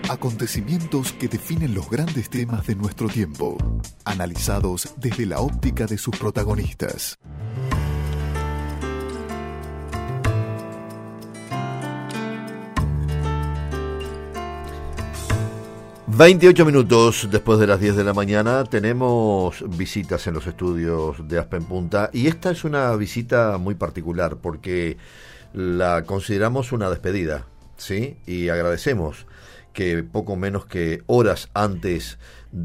Acontecimientos que definen los grandes temas de nuestro tiempo, analizados desde la óptica de sus protagonistas. ...28 después de las 10 de la mañana... ...tenemos visitas en los estudios de Aspen Punta... ...y esta es una visita muy particular... ...porque la consideramos una despedida... ¿sí? Y agradecemos que poco menos que horas antes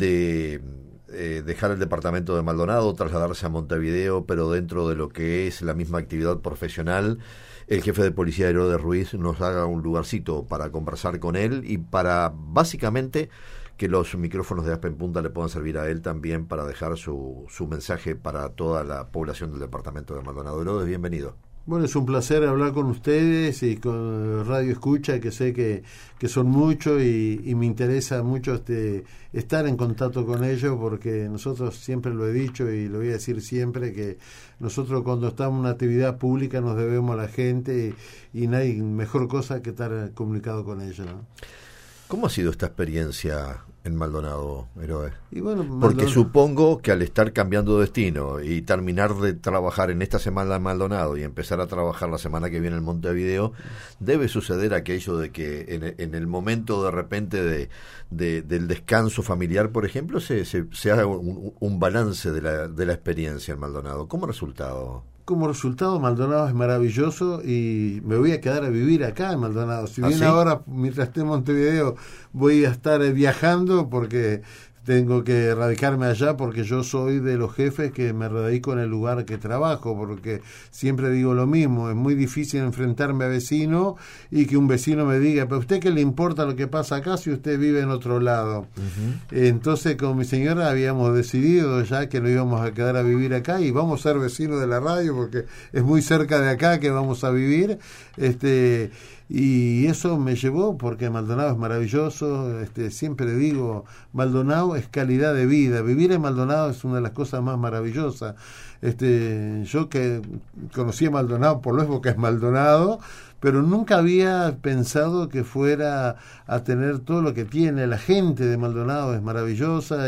de dejar el departamento de Maldonado... ...trasladarse a Montevideo... ...pero dentro de lo que es la misma actividad profesional... el jefe de policía Herodes Ruiz nos haga un lugarcito para conversar con él y para básicamente que los micrófonos de Aspen Punta le puedan servir a él también para dejar su mensaje para toda la población del departamento de Maldonado. Herodes, bienvenido. Bueno, es un placer hablar con ustedes y con Radio Escucha, que sé que son muchos y me interesa mucho estar en contacto con ellos, porque nosotros, siempre lo he dicho y lo voy a decir siempre, que nosotros cuando estamos en una actividad pública nos debemos a la gente y no hay mejor cosa que estar comunicado con ellos, ¿no? ¿Cómo ha sido esta experiencia en Maldonado, Herodes? Y bueno, porque supongo que al estar cambiando destino y terminar de trabajar en esta semana en Maldonado y empezar a trabajar la semana que viene en Montevideo, debe suceder aquello de que en el momento de repente del descanso familiar, por ejemplo, se haga un balance de la experiencia en Maldonado. ¿Cómo resultado? Como resultado, Maldonado es maravilloso y me voy a quedar a vivir acá en Maldonado. Si bien ¿sí? Ahora, mientras esté en Montevideo, voy a estar viajando porque tengo que radicarme allá, porque yo soy de los jefes que me radico en el lugar que trabajo, porque siempre digo lo mismo, es muy difícil enfrentarme a vecino y que un vecino me diga, pero ¿a usted qué le importa lo que pasa acá si usted vive en otro lado? Uh-huh. Entonces con mi señora habíamos decidido ya que nos íbamos a quedar a vivir acá y vamos a ser vecinos de la radio porque es muy cerca de acá que vamos a vivir, y eso me llevó, porque Maldonado es maravilloso, siempre digo, Maldonado es calidad de vida, vivir en Maldonado es una de las cosas más maravillosas. Yo que conocí a Maldonado por lo que es Maldonado, pero nunca había pensado que fuera a tener todo lo que tiene. La gente de Maldonado es maravillosa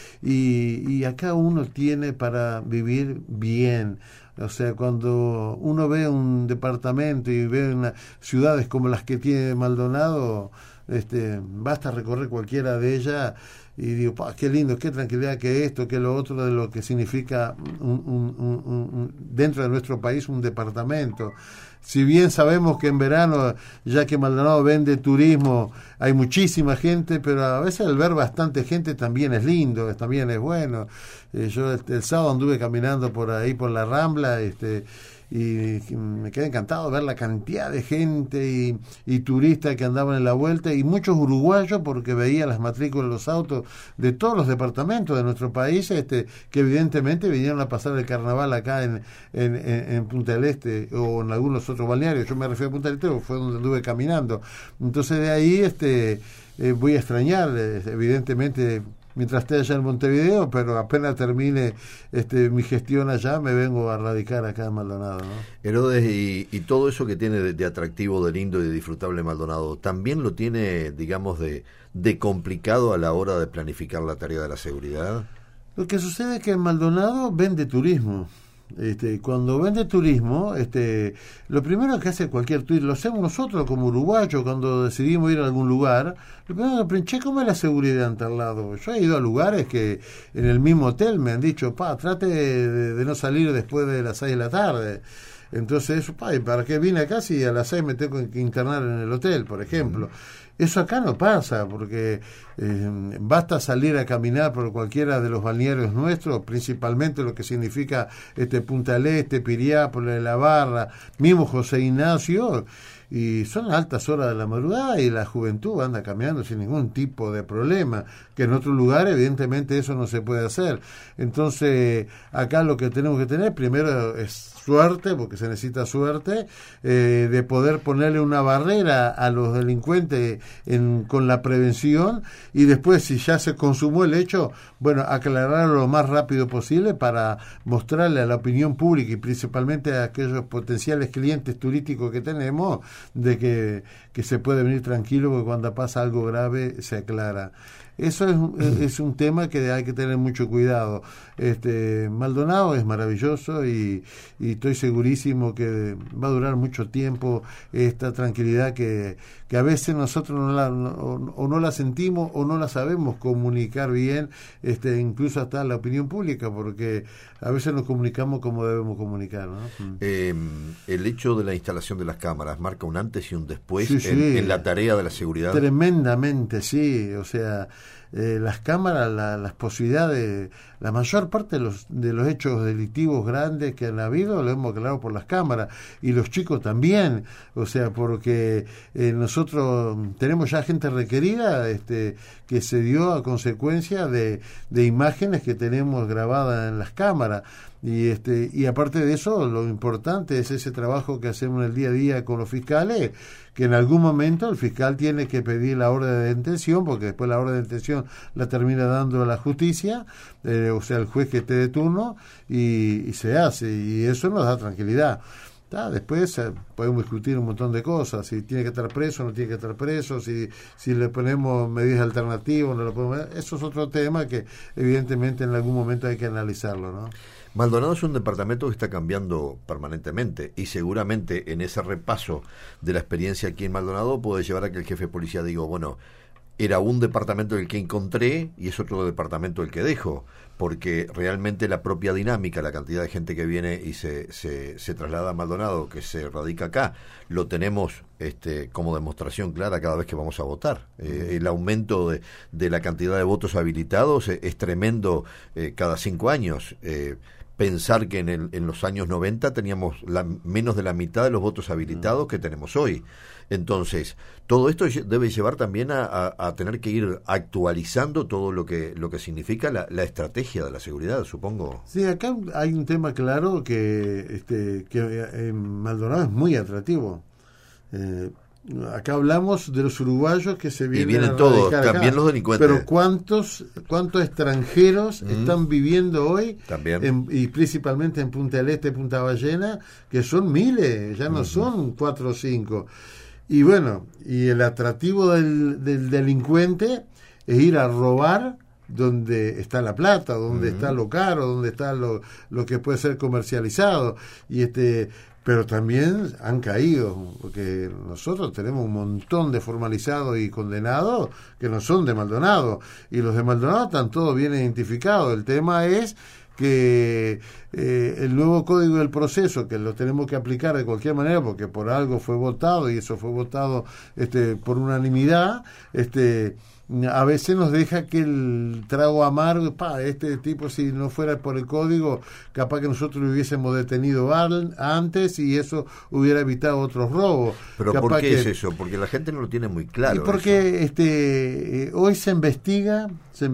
y acá uno tiene para vivir bien. O sea, cuando uno ve un departamento y ve ciudades como las que tiene Maldonado, basta recorrer cualquiera de ellas y digo, qué lindo, qué tranquilidad, que esto, que lo otro, de lo que significa dentro de nuestro país un departamento. Si bien sabemos que en verano, ya que Maldonado vende turismo, hay muchísima gente, pero a veces el ver bastante gente también es lindo, también es bueno. Yo el sábado anduve caminando por ahí, por la Rambla, y me quedé encantado de ver la cantidad de gente y turistas que andaban en la vuelta, y muchos uruguayos, porque veía las matrículas de los autos de todos los departamentos de nuestro país, que evidentemente vinieron a pasar el carnaval acá en Punta del Este o en algunos otros balnearios. Yo me refiero a Punta del Este porque fue donde anduve caminando. Entonces de ahí voy a extrañar, evidentemente, mientras esté allá en Montevideo, pero apenas termine mi gestión allá, me vengo a radicar acá en Maldonado, ¿no? Herodes, y todo eso que tiene de atractivo, de lindo y de disfrutable Maldonado, ¿también lo tiene, digamos, de complicado a la hora de planificar la tarea de la seguridad? Lo que sucede es que en Maldonado vende turismo. Cuando vende turismo, lo primero que hace cualquier turista, lo hacemos nosotros como uruguayos cuando decidimos ir a algún lugar, lo primero que ¿cómo es la seguridad en tal lado? Yo he ido a lugares que en el mismo hotel me han dicho, trate de no salir después de las 6 de la tarde. Entonces, ¿para qué vine acá si a las 6 me tengo que internar en el hotel, por ejemplo? Eso acá no pasa, porque basta salir a caminar por cualquiera de los balnearios nuestros, principalmente lo que significa Punta del Este, Piriápolis, La Barra, mismo José Ignacio, y son altas horas de la madrugada y la juventud anda caminando sin ningún tipo de problema, que en otro lugar evidentemente eso no se puede hacer. Entonces acá lo que tenemos que tener primero es suerte, porque se necesita suerte, de poder ponerle una barrera a los delincuentes con la prevención, y después, si ya se consumó el hecho, bueno, aclararlo lo más rápido posible para mostrarle a la opinión pública y principalmente a aquellos potenciales clientes turísticos que tenemos de que se puede venir tranquilo porque cuando pasa algo grave se aclara. Eso es un tema que hay que tener mucho cuidado. Maldonado es maravilloso y estoy segurísimo que va a durar mucho tiempo esta tranquilidad que a veces nosotros no la sentimos o no la sabemos comunicar bien, incluso hasta la opinión pública, porque a veces nos comunicamos como debemos comunicar, ¿no? El hecho de la instalación de las cámaras marca un antes y un después Sí, en la tarea de la seguridad. Tremendamente, sí. O sea, las cámaras, las posibilidades, la mayor parte de los hechos delictivos grandes que han habido lo hemos aclarado por las cámaras, y los chicos también. O sea, porque nosotros tenemos ya gente requerida que se dio a consecuencia de imágenes que tenemos grabadas en las cámaras. Y aparte de eso, lo importante es ese trabajo que hacemos en el día a día con los fiscales, que en algún momento el fiscal tiene que pedir la orden de detención, porque después la orden de detención la termina dando la justicia, o sea, el juez que esté de turno, y se hace, y eso nos da tranquilidad. Después podemos discutir un montón de cosas, si tiene que estar preso o no tiene que estar preso, si le ponemos medidas alternativas o no lo podemos. Eso es otro tema que evidentemente en algún momento hay que analizarlo, ¿no? Maldonado es un departamento que está cambiando permanentemente, y seguramente en ese repaso de la experiencia aquí en Maldonado puede llevar a que el jefe de policía diga, bueno, era un departamento el que encontré y es otro departamento el que dejo, porque realmente la propia dinámica, la cantidad de gente que viene y se traslada a Maldonado, que se radica acá, lo tenemos como demostración clara cada vez que vamos a votar. El aumento de la cantidad de votos habilitados es tremendo cada 5 años. Pensar que en los años 90 teníamos menos de la mitad de los votos habilitados que tenemos hoy. Entonces, todo esto debe llevar también a tener que ir actualizando todo lo que significa la estrategia de la seguridad, supongo. Sí, acá hay un tema claro que en Maldonado es muy atractivo. Acá hablamos de los uruguayos que se vienen, y vienen todos, también acá, los delincuentes. Pero ¿cuántos extranjeros están viviendo hoy? También. Y principalmente en Punta del Este, Punta Ballena, que son miles, ya no son 4 o 5. Y bueno, y el atractivo del delincuente es ir a robar donde está la plata, donde está lo caro, donde está lo que puede ser comercializado. Pero también han caído, porque nosotros tenemos un montón de formalizados y condenados que no son de Maldonado, y los de Maldonado están todos bien identificados. El tema es que el nuevo Código del Proceso, que lo tenemos que aplicar de cualquier manera, porque por algo fue votado, y eso fue votado por unanimidad, a veces nos deja que el trago amargo, este tipo, si no fuera por el código, capaz que nosotros lo hubiésemos detenido antes y eso hubiera evitado otros robos. ¿Pero por qué es eso? Porque la gente no lo tiene muy claro. Y porque hoy se investiga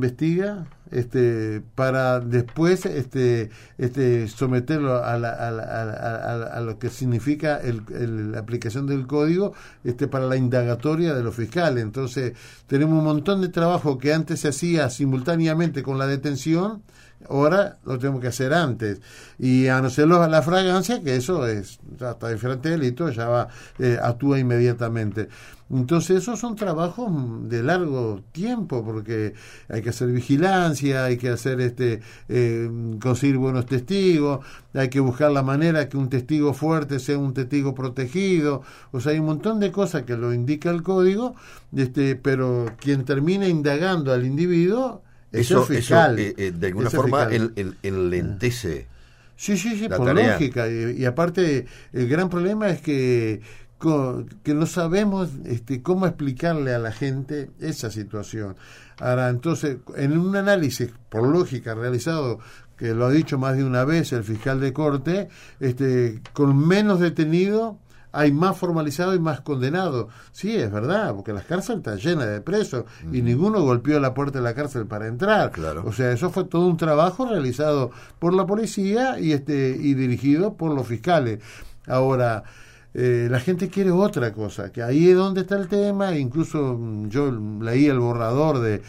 para después someterlo a lo que significa la aplicación del código para la indagatoria de los fiscales. Entonces tenemos un montón de trabajo que antes se hacía simultáneamente con la detención, ahora lo tenemos que hacer antes, y a no ser la fragancia, que eso es hasta diferente delito, ya actúa inmediatamente. Entonces esos son trabajos de largo tiempo, porque hay que hacer vigilancia, hay que hacer conseguir buenos testigos, hay que buscar la manera que un testigo fuerte sea un testigo protegido. O sea, hay un montón de cosas que lo indica el código, pero quien termina indagando al individuo es el fiscal. Eso de alguna forma enlentece. Sí, la por tarea. Lógica. Y aparte, el gran problema es que no sabemos cómo explicarle a la gente esa situación. Ahora, entonces, en un análisis por lógica realizado, que lo ha dicho más de una vez el fiscal de corte, con menos detenidos hay más formalizado y más condenado. Sí, es verdad, porque las cárceles están llenas de presos y ninguno golpeó la puerta de la cárcel para entrar. Claro. O sea, eso fue todo un trabajo realizado por la policía y dirigido por los fiscales. Ahora, la gente quiere otra cosa, que ahí es donde está el tema. Incluso yo leí el borrador de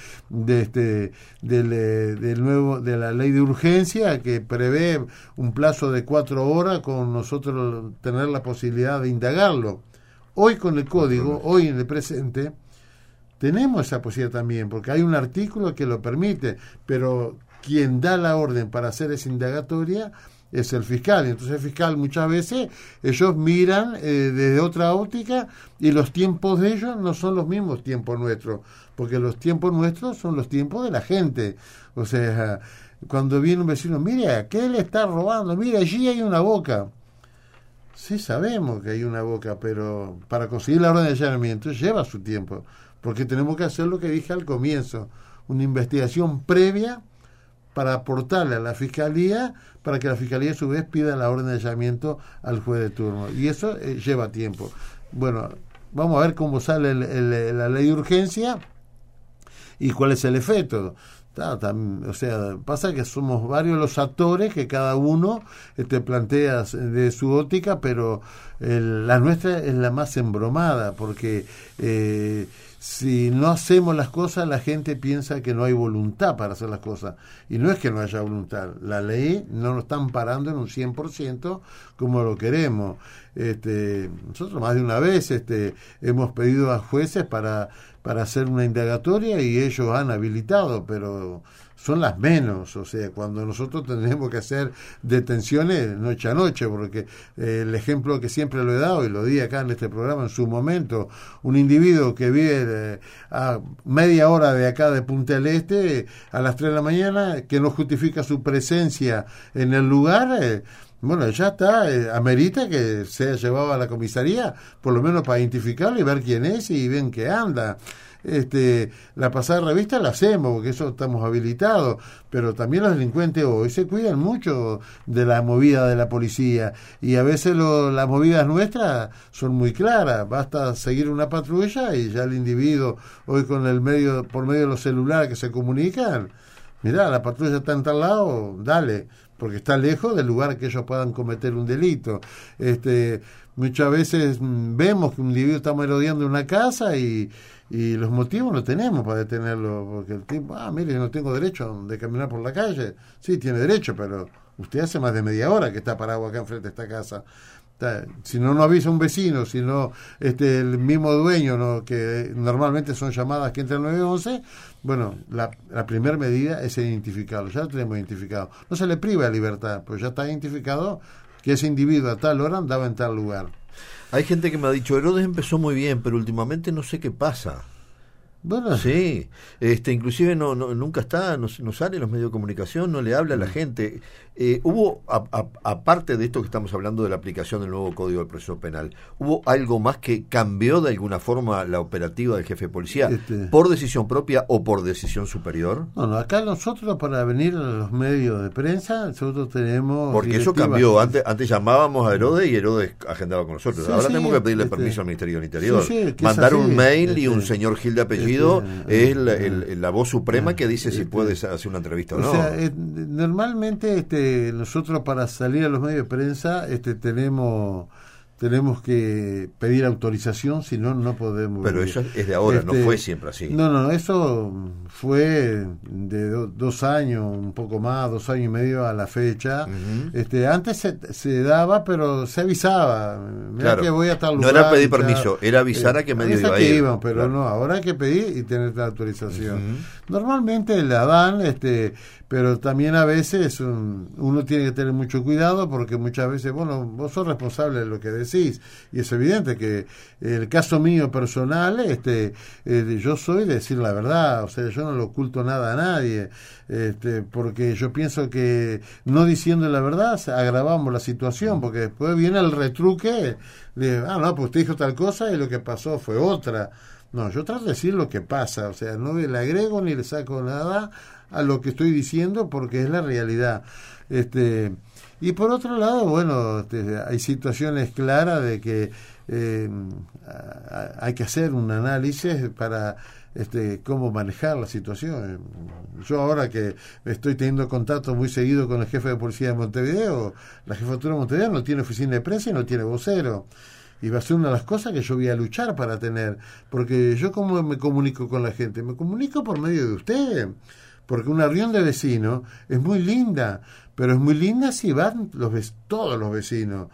la ley de urgencia, que prevé un plazo de 4 horas con nosotros tener la posibilidad de indagarlo. Hoy con el código, hoy en el presente, tenemos esa posibilidad también, porque hay un artículo que lo permite, pero quien da la orden para hacer esa indagatoria es el fiscal. Entonces el fiscal muchas veces, ellos miran desde otra óptica y los tiempos de ellos no son los mismos tiempos nuestros, porque los tiempos nuestros son los tiempos de la gente. O sea, cuando viene un vecino, mire, ¿qué le está robando? Mire, allí hay una boca. Sí, sabemos que hay una boca, pero para conseguir la orden de allanamiento lleva su tiempo, porque tenemos que hacer lo que dije al comienzo, una investigación previa para aportarle a la Fiscalía, para que la Fiscalía a su vez pida la orden de allanamiento al juez de turno. Y eso lleva tiempo. Bueno, vamos a ver cómo sale la ley de urgencia y cuál es el efecto. O sea, pasa que somos varios los actores que cada uno plantea de su óptica, pero la nuestra es la más embromada, porque si no hacemos las cosas, la gente piensa que no hay voluntad para hacer las cosas. Y no es que no haya voluntad. La ley no nos está amparando en un 100% como lo queremos. Nosotros más de una vez hemos pedido a jueces para hacer una indagatoria y ellos han habilitado, pero son las menos. O sea, cuando nosotros tenemos que hacer detenciones noche a noche, porque el ejemplo que siempre lo he dado y lo di acá en este programa en su momento, un individuo que vive a media hora de acá de Punta del Este a las 3 de la mañana, que no justifica su presencia en el lugar, bueno, ya está, amerita que sea llevado a la comisaría, por lo menos para identificarlo y ver quién es y ven qué anda. La pasada revista la hacemos, porque eso estamos habilitados, pero también los delincuentes hoy se cuidan mucho de la movida de la policía, y a veces las movidas nuestras son muy claras, basta seguir una patrulla y ya el individuo, hoy con por medio de los celulares que se comunican, mirá, la patrulla está en tal lado, dale, porque está lejos del lugar que ellos puedan cometer un delito. Muchas veces vemos que un individuo está merodeando en una casa y los motivos no tenemos para detenerlo, porque el tipo, mire, no tengo derecho de caminar por la calle. Sí, tiene derecho, pero usted hace más de media hora que está parado acá enfrente de esta casa. Si no avisa un vecino, si no el mismo dueño, ¿no?, que normalmente son llamadas que entran al 911, bueno, la primera medida es identificarlo. Ya lo tenemos identificado. No se le priva de libertad, pero ya está identificado que ese individuo a tal hora andaba en tal lugar. Hay gente que me ha dicho, Herodes empezó muy bien, pero últimamente no sé qué pasa. Bueno, sí, inclusive nunca está, no sale en los medios de comunicación, no le habla a la gente. Hubo, aparte de esto que estamos hablando de la aplicación del nuevo Código del Proceso Penal, ¿hubo algo más que cambió de alguna forma la operativa del jefe de policía por decisión propia o por decisión superior? No, acá nosotros para venir a los medios de prensa, nosotros tenemos... Porque eso cambió, antes llamábamos a Herodes y Herodes agendaba con nosotros. Ahora tenemos que pedirle permiso al Ministerio del Interior. Mandar un mail y un señor Gil de apellido es la voz suprema que dice si puedes hacer una entrevista o no. O sea, normalmente nosotros para salir a los medios de prensa tenemos que pedir autorización, si no, no podemos. Pero eso es de ahora, no fue siempre así. No, eso fue de 2 años, un poco más, 2 años y medio a la fecha. Uh-huh. Antes se daba, pero se avisaba. Mirá, claro, que voy a tal lugar. No era pedir permiso, era avisar a qué medio iba a ir. Iban, pero claro, no, ahora hay que pedir y tener la autorización. Uh-huh. Normalmente la dan, pero también a veces uno tiene que tener mucho cuidado, porque muchas veces, bueno, vos sos responsable de lo que decís, y es evidente que el caso mío personal, yo soy de decir la verdad, o sea, yo no le oculto nada a nadie, porque yo pienso que no diciendo la verdad agravamos la situación, porque después viene el retruque de, no, pues usted dijo tal cosa y lo que pasó fue otra. No, yo trato de decir lo que pasa, o sea, no le agrego ni le saco nada a lo que estoy diciendo, porque es la realidad. Y por otro lado, bueno, hay situaciones claras de que hay que hacer un análisis para cómo manejar la situación. Yo ahora que estoy teniendo contacto muy seguido con el jefe de policía de Montevideo, la jefatura de Montevideo no tiene oficina de prensa y no tiene vocero. Y va a ser una de las cosas que yo voy a luchar para tener, porque yo cómo me comunico con la gente, me comunico por medio de ustedes, porque una reunión de vecinos es muy linda, pero es muy linda si van todos los vecinos,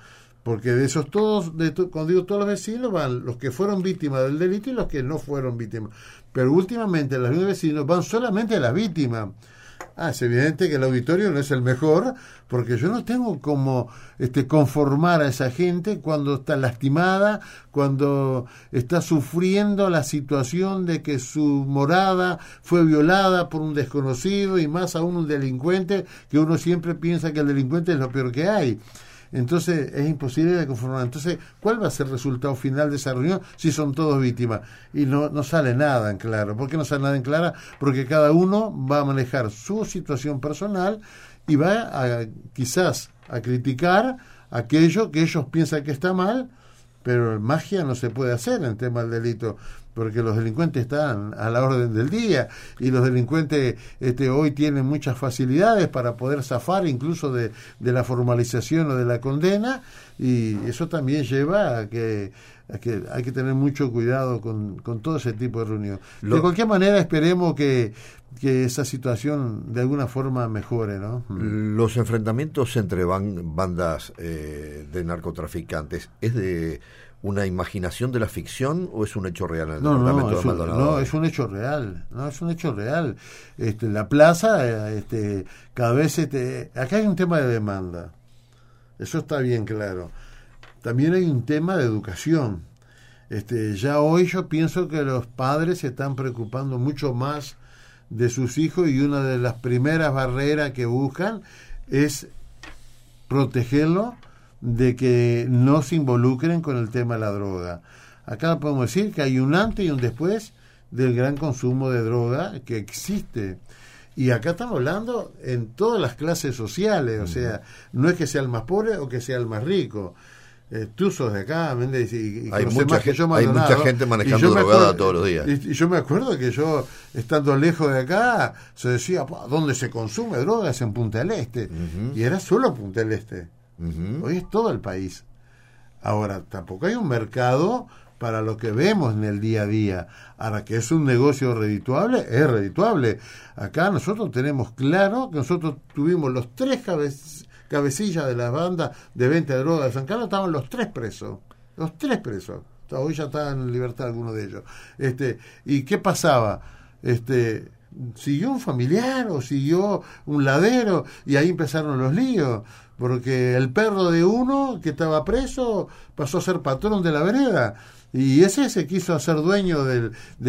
porque de esos todos, cuando digo todos los vecinos, van los que fueron víctimas del delito y los que no fueron víctimas. Pero últimamente las reuniones de vecinos van solamente las víctimas. Es evidente que el auditorio no es el mejor, porque yo no tengo como conformar a esa gente cuando está lastimada, cuando está sufriendo la situación de que su morada fue violada por un desconocido, y más aún un delincuente, que uno siempre piensa que el delincuente es lo peor que hay. Entonces es imposible de conformar. Entonces, ¿cuál va a ser el resultado final de esa reunión si son todos víctimas? Y no sale nada en claro. ¿Por qué no sale nada en claro? Porque cada uno va a manejar su situación personal y va quizás a criticar aquello que ellos piensan que está mal, pero magia no se puede hacer en tema del delito, porque los delincuentes están a la orden del día, y los delincuentes hoy tienen muchas facilidades para poder zafar incluso de la formalización o de la condena, y eso también lleva a que hay que tener mucho cuidado con todo ese tipo de reunión. De cualquier manera, esperemos que esa situación de alguna forma mejore, ¿no? Los enfrentamientos entre bandas de narcotraficantes, ¿es de una imaginación de la ficción o es un hecho real en el departamento de Maldonado? No, es un hecho real. No, es un hecho real. La plaza, cada vez acá hay un tema de demanda. Eso está bien claro. También hay un tema de educación. Ya hoy yo pienso que los padres se están preocupando mucho más de sus hijos, y una de las primeras barreras que buscan es protegerlo de que no se involucren con el tema de la droga. Acá podemos decir que hay un antes y un después del gran consumo de droga que existe. Y acá estamos hablando en todas las clases sociales, o sea, no es que sea el más pobre o que sea el más rico. Tú sos de acá, Méndez, y hay mucha gente manejando drogada todos los días. Y yo me acuerdo que yo, estando lejos de acá, se decía, ¿dónde se consume droga? Es en Punta del Este. Y era solo Punta del Este. Hoy es todo el país. Ahora, tampoco hay un mercado para lo que vemos en el día a día. Ahora, que es un negocio redituable, es redituable. Acá nosotros tenemos claro que nosotros tuvimos los tres cabecillas de la banda de venta de droga de San Carlos, estaban los tres presos. Hoy ya están en libertad algunos de ellos. ¿Y qué pasaba? Siguió un familiar o siguió un ladero, y ahí empezaron los líos, porque el perro de uno que estaba preso pasó a ser patrón de la vereda, y ese se quiso hacer dueño del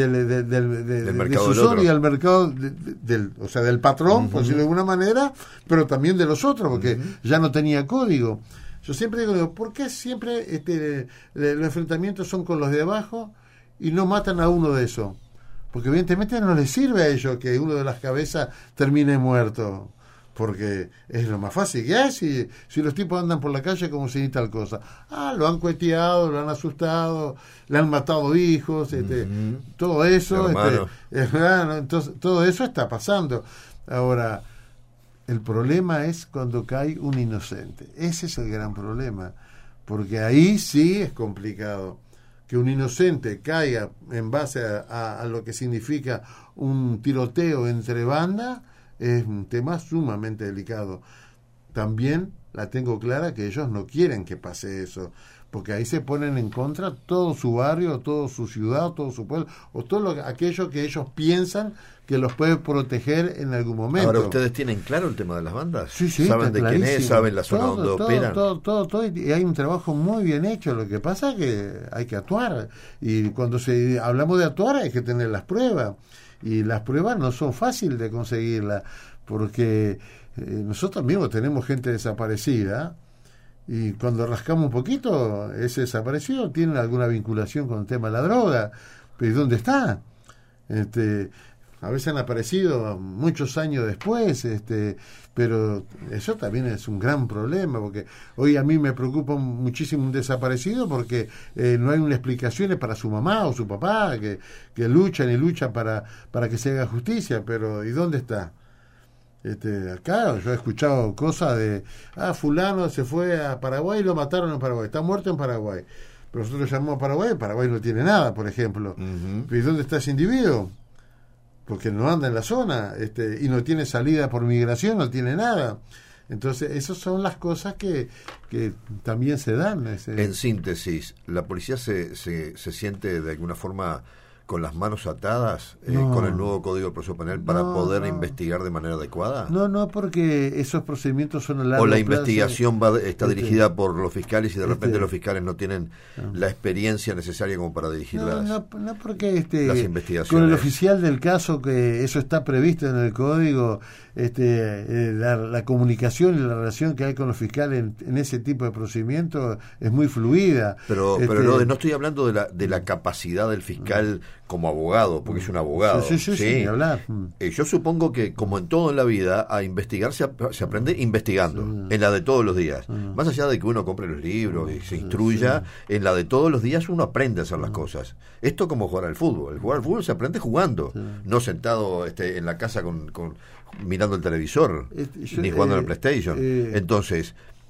mercado de su zona y al mercado del patrón, por decirlo de alguna manera, pero también de los otros, porque ya no tenía código. Yo siempre digo, ¿por qué siempre los enfrentamientos son con los de abajo y no matan a uno de esos? Porque evidentemente no les sirve a ellos que uno de las cabezas termine muerto, porque es lo más fácil que hay si los tipos andan por la calle como si ni tal cosa. Lo han cueteado, lo han asustado, le han matado hijos, todo eso, entonces todo eso está pasando. Ahora, el problema es cuando cae un inocente. Ese es el gran problema, porque ahí sí es complicado. Que un inocente caiga en base a lo que significa un tiroteo entre bandas es un tema sumamente delicado. También la tengo clara que ellos no quieren que pase eso, porque ahí se ponen en contra todo su barrio, toda su ciudad, todo su pueblo, o todo aquello que ellos piensan que los puede proteger en algún momento. Ahora, ¿ustedes tienen claro el tema de las bandas? Sí, ¿Saben de quién es? ¿Saben la zona donde operan? Todo, y hay un trabajo muy bien hecho. Lo que pasa es que hay que actuar, y cuando hablamos de actuar hay que tener las pruebas, y las pruebas no son fáciles de conseguirlas, porque nosotros mismos tenemos gente desaparecida, y cuando rascamos un poquito, ese desaparecido tiene alguna vinculación con el tema de la droga, pero ¿y dónde está? A veces han aparecido muchos años después, pero eso también es un gran problema, porque hoy a mí me preocupa muchísimo un desaparecido, porque no hay una explicación para su mamá o su papá, que luchan y luchan para que se haga justicia, pero ¿y dónde está? Acá yo he escuchado cosas de, fulano se fue a Paraguay y lo mataron en Paraguay, está muerto en Paraguay, pero nosotros llamamos a Paraguay no tiene nada, por ejemplo. ¿Y dónde está ese individuo? Porque no anda en la zona, y no tiene salida por migración, no tiene nada. Entonces, esas son las cosas que también se dan. En síntesis, ¿la policía se siente de alguna forma con las manos atadas con el nuevo Código de Proceso Penal para poder investigar de manera adecuada? No, porque esos procedimientos son a largo plazo. O la investigación está dirigida por los fiscales y de repente los fiscales no tienen la experiencia necesaria como para dirigir no, porque las investigaciones. Con el oficial del caso, que eso está previsto en el Código, la comunicación y la relación que hay con los fiscales en ese tipo de procedimientos es muy fluida. Pero no estoy hablando de la capacidad del fiscal como abogado, porque es un abogado. Sí, ni hablar. Yo supongo que, como en todo en la vida, a investigar se aprende investigando, en la de todos los días. Más allá de que uno compre los libros y se instruya, en la de todos los días uno aprende a hacer las cosas. Esto como jugar al fútbol. El jugar al fútbol se aprende jugando, no sentado en la casa mirando el televisor, ni jugando en el PlayStation. Entonces,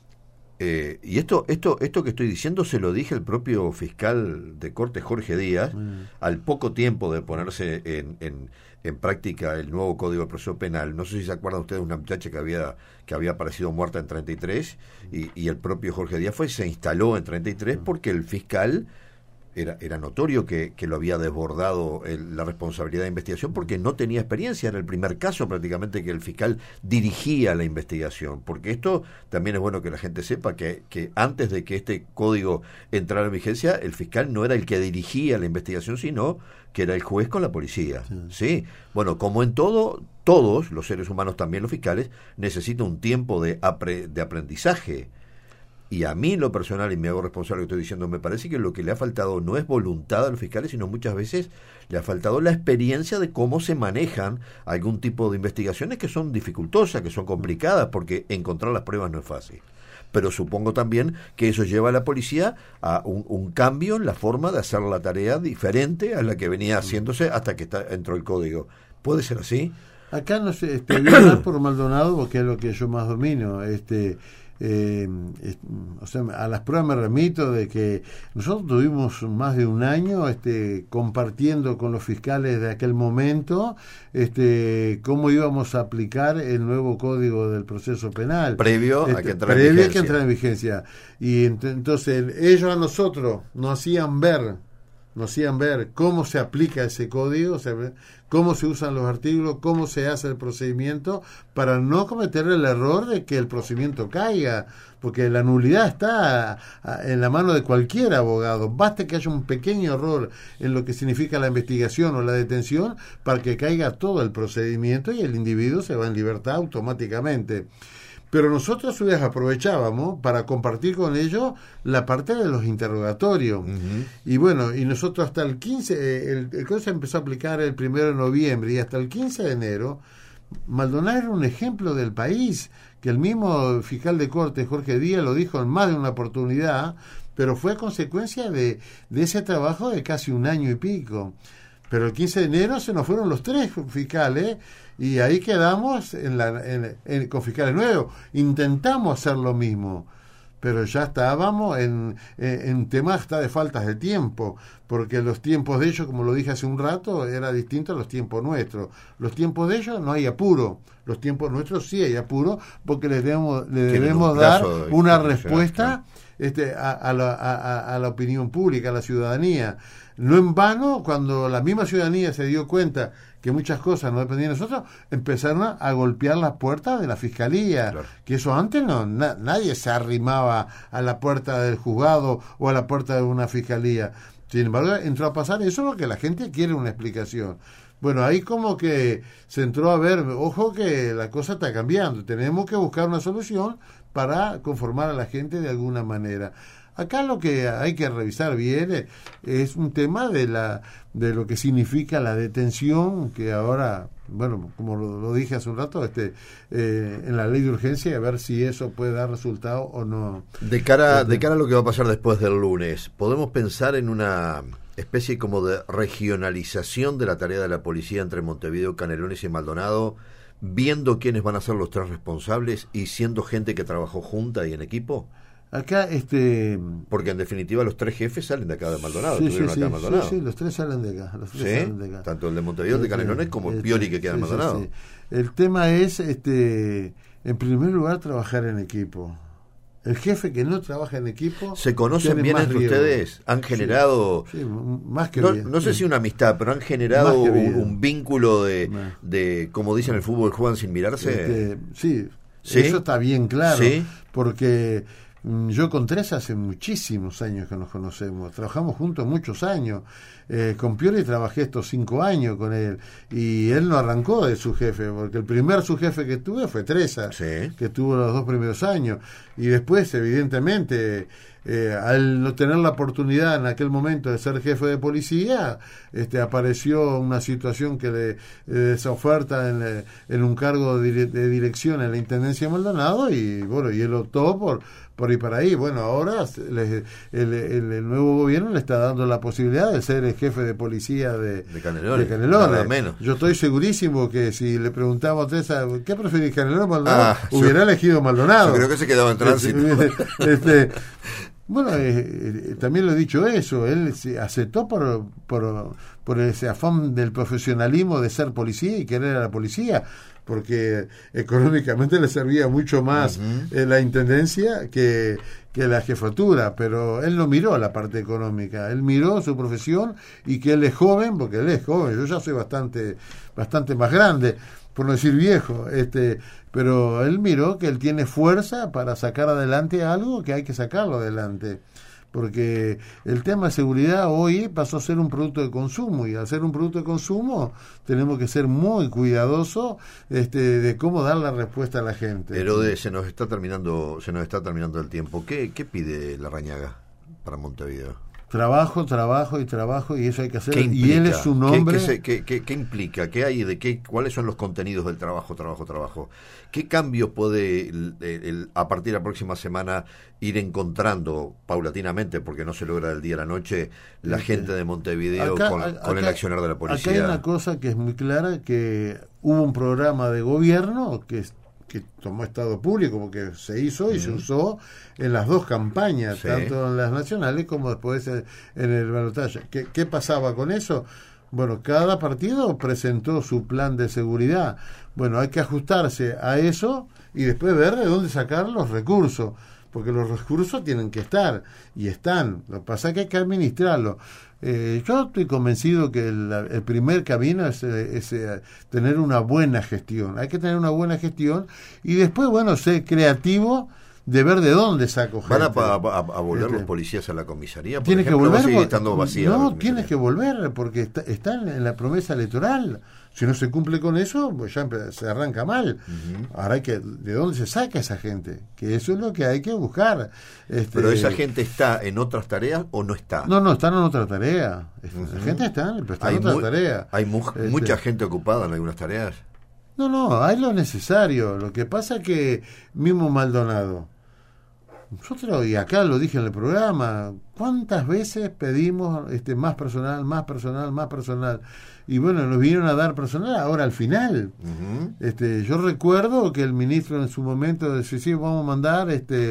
y esto que estoy diciendo se lo dije el propio fiscal de corte, Jorge Díaz, al poco tiempo de ponerse en práctica el nuevo Código de Proceso Penal. No sé si se acuerdan ustedes de una muchacha que había aparecido muerta en 33 y el propio Jorge Díaz se instaló en 33 porque el fiscal era notorio que lo había desbordado la responsabilidad de investigación, porque no tenía experiencia. Era el primer caso prácticamente que el fiscal dirigía la investigación, porque esto también es bueno que la gente sepa que antes de que este código entrara en vigencia, el fiscal no era el que dirigía la investigación, sino que era el juez con la policía. ¿Sí? Bueno, como en todo, todos los seres humanos, también los fiscales, necesitan un tiempo de aprendizaje. Y a mí, en lo personal, y me hago responsable de lo que estoy diciendo, me parece que lo que le ha faltado no es voluntad a los fiscales, sino muchas veces le ha faltado la experiencia de cómo se manejan algún tipo de investigaciones que son dificultosas, que son complicadas, porque encontrar las pruebas no es fácil. Pero supongo también que eso lleva a la policía a un cambio en la forma de hacer la tarea diferente a la que venía haciéndose hasta que entró el código. ¿Puede ser así? Acá no sé, voy a hablar por Maldonado, porque es lo que yo más domino. O sea, a las pruebas me remito de que nosotros tuvimos más de un año compartiendo con los fiscales de aquel momento cómo íbamos a aplicar el nuevo Código del Proceso Penal previo a que entrara en vigencia. Y entonces ellos a nosotros nos hacían ver cómo se aplica ese código, cómo se usan los artículos, cómo se hace el procedimiento, para no cometer el error de que el procedimiento caiga, porque la nulidad está en la mano de cualquier abogado. Basta que haya un pequeño error en lo que significa la investigación o la detención para que caiga todo el procedimiento y el individuo se va en libertad automáticamente. Pero nosotros aprovechábamos para compartir con ellos la parte de los interrogatorios. Y bueno, y nosotros hasta el 15, el código se empezó a aplicar el 1 de noviembre, y hasta el 15 de enero, Maldonado era un ejemplo del país, que el mismo fiscal de corte, Jorge Díaz, lo dijo en más de una oportunidad, pero fue a consecuencia de ese trabajo de casi un año y pico. Pero el 15 de enero se nos fueron los 3 fiscales, y ahí quedamos con fiscales nuevos. Intentamos hacer lo mismo, pero ya estábamos en temas hasta de faltas de tiempo, porque los tiempos de ellos, como lo dije hace un rato, era distinto a los tiempos nuestros. Los tiempos de ellos no hay apuro, los tiempos nuestros sí hay apuro, porque les debemos dar una respuesta a la opinión pública, a la ciudadanía. No en vano, cuando la misma ciudadanía se dio cuenta que muchas cosas no dependían de nosotros, empezaron a golpear las puertas de la fiscalía. Claro. Que eso antes nadie se arrimaba a la puerta del juzgado o a la puerta de una fiscalía. Sin embargo, entró a pasar eso, porque la gente quiere una explicación. Bueno, ahí como que se entró a ver, ojo que la cosa está cambiando, tenemos que buscar una solución para conformar a la gente de alguna manera. Acá lo que hay que revisar bien es un tema de lo que significa la detención, que ahora, bueno, como lo dije hace un rato, en la ley de urgencia, a ver si eso puede dar resultado o no. De cara a lo que va a pasar después del lunes, ¿podemos pensar en una especie como de regionalización de la tarea de la policía entre Montevideo, Canelones y Maldonado, viendo quiénes van a ser los 3 responsables y siendo gente que trabajó junta y en equipo? Acá, porque en definitiva los 3 jefes salen de acá de Maldonado. Sí, los 3 salen de acá. Salen de acá. Tanto el de Montevideo, de Canelones, como el Piori que queda en Maldonado. El tema es En primer lugar, trabajar en equipo. El jefe que no trabaja en equipo... ¿Se conocen bien entre ustedes? ¿Han generado... Sí, más que bien. No sé si una amistad, pero han generado un vínculo de, como dicen en el fútbol, juegan sin mirarse. Sí, ¿sí? Eso está bien claro. ¿Sí? Porque yo con Teresa hace muchísimos años que nos conocemos. Trabajamos juntos muchos años. Con Pioli trabajé estos 5 años con él. Y él no arrancó de su jefe, porque el primer su jefe que tuve fue Teresa, sí, que tuvo los 2 primeros años. Y después, evidentemente, al no tener la oportunidad en aquel momento de ser jefe de policía, apareció una situación que esa oferta en un cargo de dirección en la Intendencia de Maldonado, y bueno, y él optó por ir para ahí. Bueno, ahora el nuevo gobierno le está dando la posibilidad de ser el jefe de policía de Canelones. Nada menos. Yo estoy segurísimo que si le preguntamos a Teresa, ¿qué preferís, Canelones o Maldonado? Hubiera elegido Maldonado. Yo creo que se quedaba en tránsito. Bueno, también lo he dicho eso, él se aceptó por ese afán del profesionalismo de ser policía y querer a la policía, porque económicamente le servía mucho más la intendencia que la jefatura, pero él no miró la parte económica, él miró su profesión y que él es joven, porque él es joven, yo ya soy bastante más grande, por no decir viejo, pero él miró que él tiene fuerza para sacar adelante algo que hay que sacarlo adelante, porque el tema de seguridad hoy pasó a ser un producto de consumo, y al ser un producto de consumo tenemos que ser muy cuidadosos de cómo dar la respuesta a la gente. Pero se nos está terminando el tiempo. ¿Qué pide Larrañaga para Montevideo? Trabajo, y eso hay que hacer. Y él es un hombre... ¿Qué implica? ¿Qué hay cuáles son los contenidos del trabajo? ¿Qué cambios puede a partir de la próxima semana ir encontrando paulatinamente, porque no se logra del día a la noche, la gente de Montevideo con el accionar de la policía? Acá hay una cosa que es muy clara, que hubo un programa de gobierno que tomó estado público, porque se hizo y se usó en las 2 campañas, sí, tanto en las nacionales como después en el balotaje. ¿Qué pasaba con eso? Bueno, cada partido presentó su plan de seguridad. Bueno, hay que ajustarse a eso y después ver de dónde sacar los recursos, porque los recursos tienen que estar, y están. Lo que pasa es que hay que administrarlo. Yo estoy convencido que el primer camino es tener una buena gestión. Hay que tener una buena gestión y después, bueno, ser creativo de ver de dónde saco gente. ¿Van a volver los policías a la comisaría? Tiene que volver. ¿Sigue estando vacía? No, tienes que volver porque están en la promesa electoral. Si no se cumple con eso, pues ya se arranca mal. Ahora ¿de dónde se saca esa gente? Que eso es lo que hay que buscar. ¿Pero esa gente está en otras tareas o no está? No, están en otra tarea. La gente está en otra tarea. ¿Hay mucha gente ocupada en algunas tareas? No, hay lo necesario. Lo que pasa es que mismo Maldonado, nosotros, y acá lo dije en el programa, ¿cuántas veces pedimos más personal? Y bueno, nos vinieron a dar personal ahora al final. Yo recuerdo que el ministro en su momento decía, sí, vamos a mandar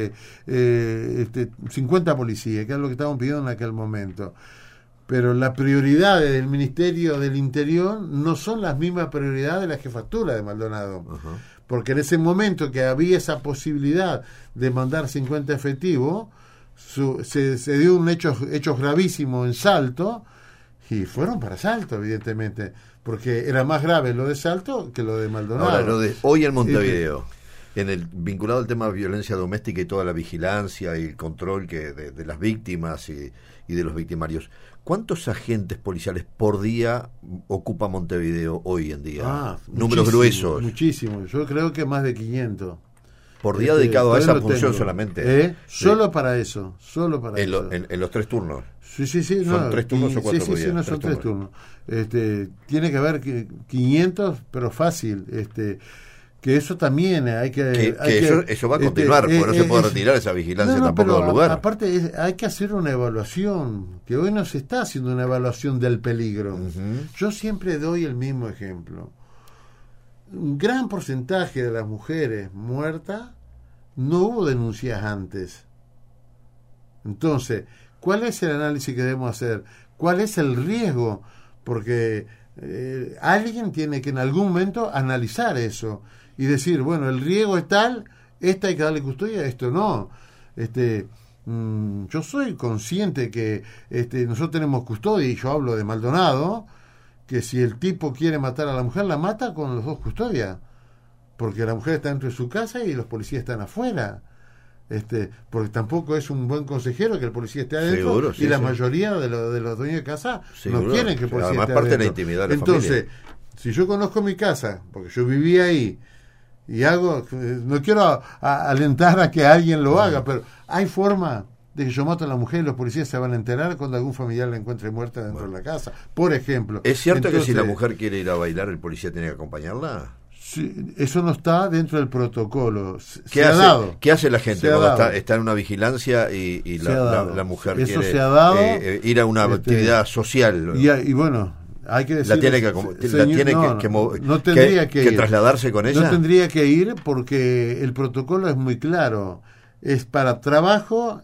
50 policías, que es lo que estaban pidiendo en aquel momento. Pero las prioridades del Ministerio del Interior no son las mismas prioridades de la jefatura de Maldonado. Porque en ese momento que había esa posibilidad de mandar 50 efectivos, se dio un hecho gravísimo en Salto, y fueron para Salto, evidentemente, porque era más grave lo de Salto que lo de Maldonado. Ahora, lo de hoy en Montevideo, vinculado al tema de violencia doméstica y toda la vigilancia y el control de las víctimas y de los victimarios, ¿cuántos agentes policiales por día ocupa Montevideo hoy en día? Números gruesos. Muchísimo, yo creo que más de 500. Por día dedicado a esa función solamente. Solo para eso. En los 3 turnos. Sí. ¿Son 3 turnos o 4 por día? Sí, son 3 turnos. Tiene que haber 500, pero fácil. Que eso también hay que... Eso va a continuar, porque no se puede retirar esa vigilancia tampoco del lugar. Aparte, hay que hacer una evaluación, que hoy no se está haciendo una evaluación del peligro. Yo siempre doy el mismo ejemplo. Un gran porcentaje de las mujeres muertas no hubo denuncias antes. Entonces, ¿cuál es el análisis que debemos hacer? ¿Cuál es el riesgo? Porque alguien tiene que en algún momento analizar eso. y decir, bueno, el riesgo es tal, esta hay que darle custodia, esto no. Yo soy consciente que nosotros tenemos custodia, y yo hablo de Maldonado, que si el tipo quiere matar a la mujer, la mata con los dos custodias, porque la mujer está dentro de su casa y los policías están afuera. Porque tampoco es un buen consejero que el policía esté adentro. Seguro, sí, y la sí. mayoría de los dueños de casa Seguro. no quieren que el policía Además, esté parte de la adentro. intimidad de la Entonces, familia. si yo conozco mi casa, porque yo viví ahí, y no quiero alentar a que alguien lo haga, pero hay forma de que yo mato a la mujer y los policías se van a enterar cuando algún familiar la encuentre muerta dentro de la casa, por ejemplo. ¿Es cierto Entonces, que si la mujer quiere ir a bailar, el policía tiene que acompañarla? sí, eso no está dentro del protocolo. ¿Qué hace la gente cuando está en una vigilancia y la mujer eso quiere se ha dado, ir a una actividad social? Y bueno, hay que decir, no tendría que trasladarse con ella. No tendría que ir porque el protocolo es muy claro. Es para trabajo,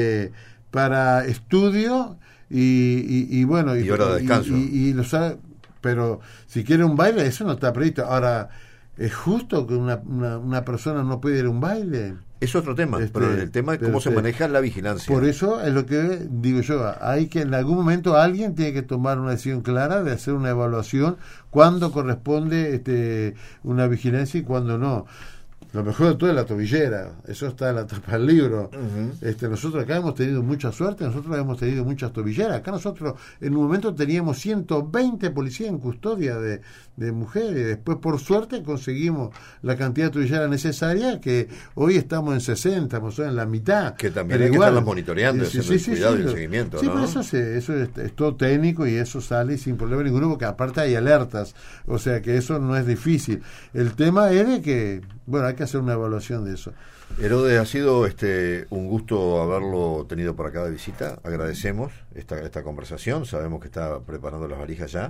para estudio y bueno, y hora de descanso. Pero si quiere un baile, eso no está previsto. Ahora, ¿es justo que una persona no puede ir a un baile? Es otro tema, pero el tema es cómo se maneja la vigilancia. Por eso es lo que digo yo, hay que en algún momento alguien tiene que tomar una decisión clara de hacer una evaluación cuándo corresponde una vigilancia y cuándo no. Lo mejor de todo es la tobillera, eso está en la tapa del libro. Uh-huh. Nosotros acá hemos tenido mucha suerte, nosotros hemos tenido muchas tobilleras. Acá nosotros en un momento teníamos 120 policías en custodia de mujeres, y después por suerte conseguimos la cantidad de tobilleras necesaria, que hoy estamos en 60, estamos en la mitad. Que también hay que estarlas monitoreando, el cuidado y el seguimiento. Sí, ¿no? pero eso es todo técnico y eso sale sin problema ninguno, porque aparte hay alertas, o sea que eso no es difícil. El tema es de que, bueno, hay que hacer una evaluación de eso. Herodes, ha sido un gusto haberlo tenido por acá de visita. Agradecemos esta conversación. Sabemos que está preparando las valijas ya.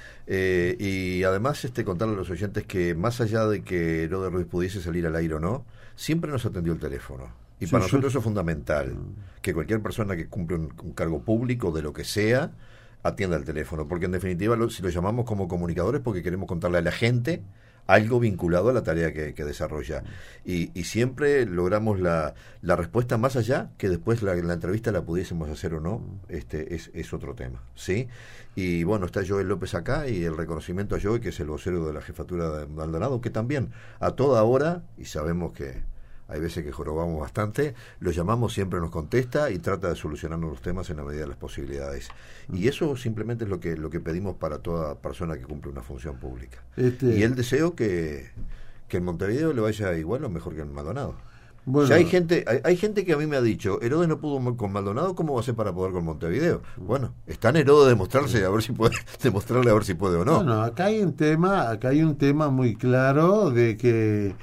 Y además contarle a los oyentes que más allá de que Herodes Ruiz pudiese salir al aire o no, siempre nos atendió el teléfono. Y para nosotros eso es fundamental, que cualquier persona que cumple un cargo público, de lo que sea, atienda el teléfono. Porque en definitiva, si lo llamamos como comunicadores, porque queremos contarle a la gente algo vinculado a la tarea que desarrolla. Y siempre logramos la respuesta, más allá que después la entrevista la pudiésemos hacer o no, es otro tema, ¿sí? Y bueno, está Joel López acá, y el reconocimiento a Joel, que es el vocero de la jefatura de Maldonado, que también a toda hora, y sabemos que hay veces que jorobamos bastante, lo llamamos, siempre nos contesta y trata de solucionarnos los temas en la medida de las posibilidades. Y eso simplemente es lo que pedimos para toda persona que cumple una función pública. Y el deseo que en Montevideo le vaya igual o mejor que en Maldonado. Bueno, hay gente que a mí me ha dicho, Herodes no pudo con Maldonado, ¿cómo va a ser para poder con Montevideo? Bueno, está en Herodes demostrarle a ver si puede o no. Bueno, acá hay un tema muy claro de que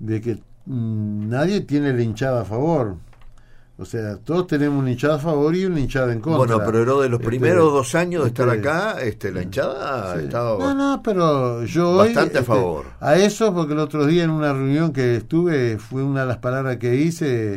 nadie tiene la hinchada a favor. O sea, todos tenemos una hinchada a favor y una hinchada en contra. Bueno, pero Herodes, los primeros 2 años de estar acá, la hinchada ha estado pero yo bastante a favor. A eso, porque el otro día en una reunión que estuve, fue una de las palabras que hice,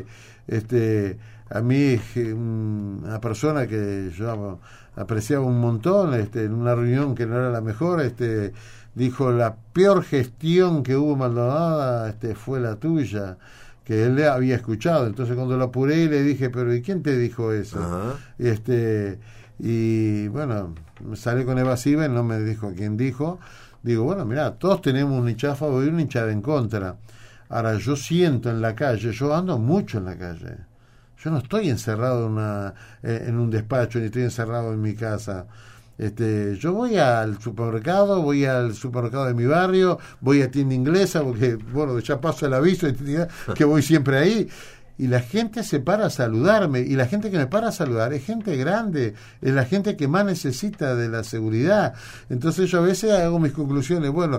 a mí, una persona que yo apreciaba un montón, en una reunión que no era la mejor, dijo: la peor gestión que hubo Maldonado fue la tuya, que él le había escuchado. Entonces cuando lo apuré le dije: pero ¿y quién te dijo eso? Uh-huh. Y bueno, me salí con evasiva y no me dijo quién dijo. Digo, bueno, mirá, todos tenemos una hinchada a favor y una hinchada en contra. Ahora, yo siento en la calle, yo ando mucho en la calle, yo no estoy encerrado en un despacho, ni estoy encerrado en mi casa. Yo voy al supermercado de mi barrio, voy a tienda inglesa, porque bueno, ya paso el aviso que voy siempre ahí, y la gente se para a saludarme, y la gente que me para a saludar es gente grande, es la gente que más necesita de la seguridad. Entonces yo a veces hago mis conclusiones, bueno,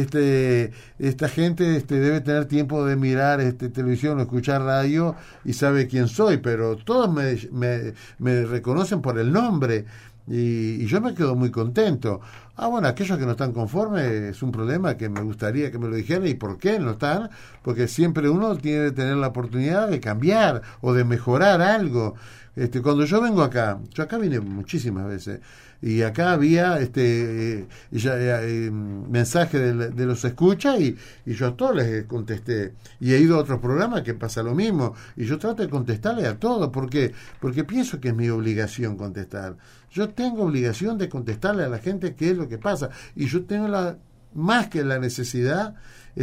esta gente debe tener tiempo de mirar televisión o escuchar radio y sabe quién soy, pero todos me reconocen por el nombre. y yo me quedo muy contento. Bueno, aquellos que no están conformes es un problema que me gustaría que me lo dijeran. ¿Y por qué no están? Porque siempre uno tiene que tener la oportunidad de cambiar o de mejorar algo. Cuando yo vengo acá, yo acá vine muchísimas veces, y acá había mensaje de los escuchas, y yo a todos les contesté, y he ido a otros programas que pasa lo mismo, y yo trato de contestarle a todos. ¿Por qué? Porque pienso que es mi obligación contestar. Yo tengo obligación de contestarle a la gente qué es lo que pasa, y yo tengo más que la necesidad,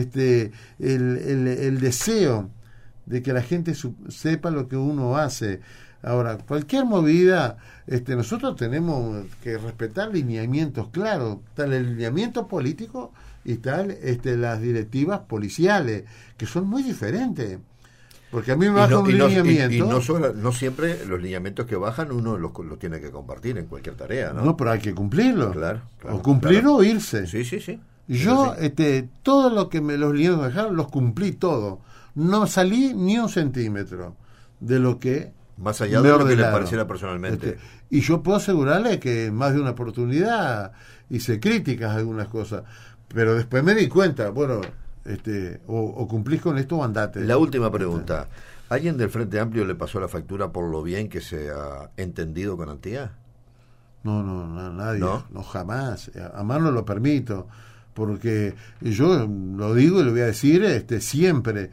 el deseo de que la gente sepa lo que uno hace. Ahora, cualquier movida, nosotros tenemos que respetar lineamientos claros. Está el lineamiento político y están las directivas policiales, que son muy diferentes. Porque a mí me baja un lineamiento. Y no siempre los lineamientos que bajan uno los tiene que compartir en cualquier tarea, ¿no? No, pero hay que cumplirlo. Claro, o cumplirlo o irse. Sí. Yo, todo lo que los lineamientos me dejaron, los cumplí todo. No salí ni un centímetro de lo que más allá de lo que le pareciera personalmente. Y yo puedo asegurarle que más de una oportunidad hice críticas a algunas cosas, pero después me di cuenta, bueno, o cumplís con esto o andate. La última pregunta. ¿Alguien del Frente Amplio le pasó la factura por lo bien que se ha entendido con Antía? No, nadie. No, jamás. Jamás no lo permito. Porque yo lo digo y lo voy a decir siempre.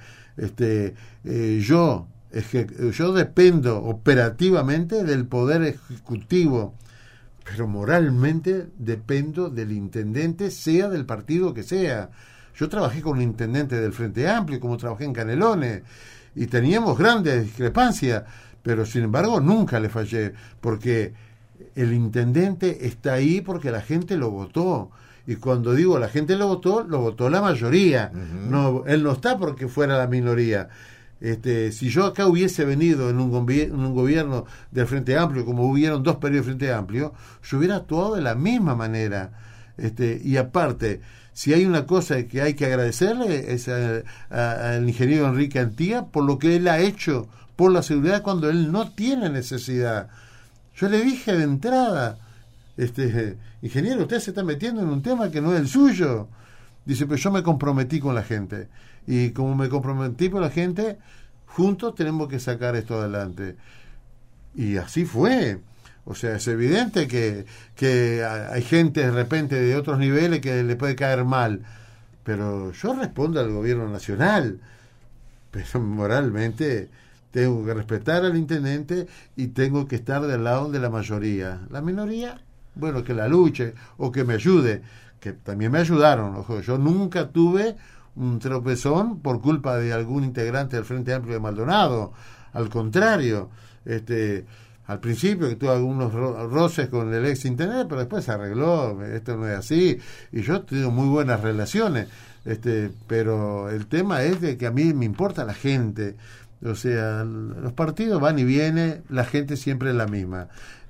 Yo dependo operativamente del Poder Ejecutivo, pero moralmente dependo del intendente, sea del partido que sea. Yo trabajé con un intendente del Frente Amplio, como trabajé en Canelones, y teníamos grandes discrepancias, pero sin embargo nunca le fallé, porque el intendente está ahí porque la gente lo votó. Y cuando digo la gente lo votó la mayoría. Uh-huh. No, él no está porque fuera la minoría. Si yo acá hubiese venido en un gobierno del Frente Amplio, como hubieron 2 periodos del Frente Amplio, yo hubiera actuado de la misma manera. Y aparte, si hay una cosa que hay que agradecerle es al ingeniero Enrique Antía por lo que él ha hecho por la seguridad cuando él no tiene necesidad. Yo le dije de entrada, ingeniero, usted se está metiendo en un tema que no es el suyo. Dice, pero yo me comprometí con la gente, y como me comprometí con la gente, juntos tenemos que sacar esto adelante. Y así fue. O sea, es evidente que hay gente de repente de otros niveles que le puede caer mal, pero yo respondo al gobierno nacional, pero moralmente tengo que respetar al intendente y tengo que estar del lado de la mayoría. La minoría, bueno, que la luche o que me ayude, que también me ayudaron. Ojo, yo nunca tuve un tropezón por culpa de algún integrante del Frente Amplio de Maldonado. Al contrario, al principio que tuve algunos roces con el ex intendente, pero después se arregló. Esto no es así, y yo tengo muy buenas relaciones, pero el tema es de que a mí me importa la gente. O sea, los partidos van y vienen, la gente siempre es la misma.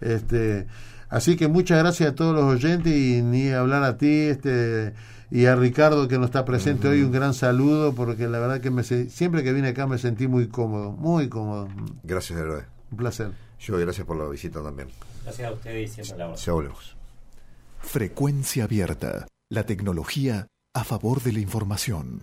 Así que muchas gracias a todos los oyentes, y ni hablar a ti, y a Ricardo, que no está presente hoy, un gran saludo, porque la verdad que siempre que vine acá me sentí muy cómodo, muy cómodo. Gracias, Héroe. Un placer. Yo, gracias por la visita también. Gracias a ustedes y siempre la voz. Ya volvemos. Frecuencia Abierta, la tecnología a favor de la información.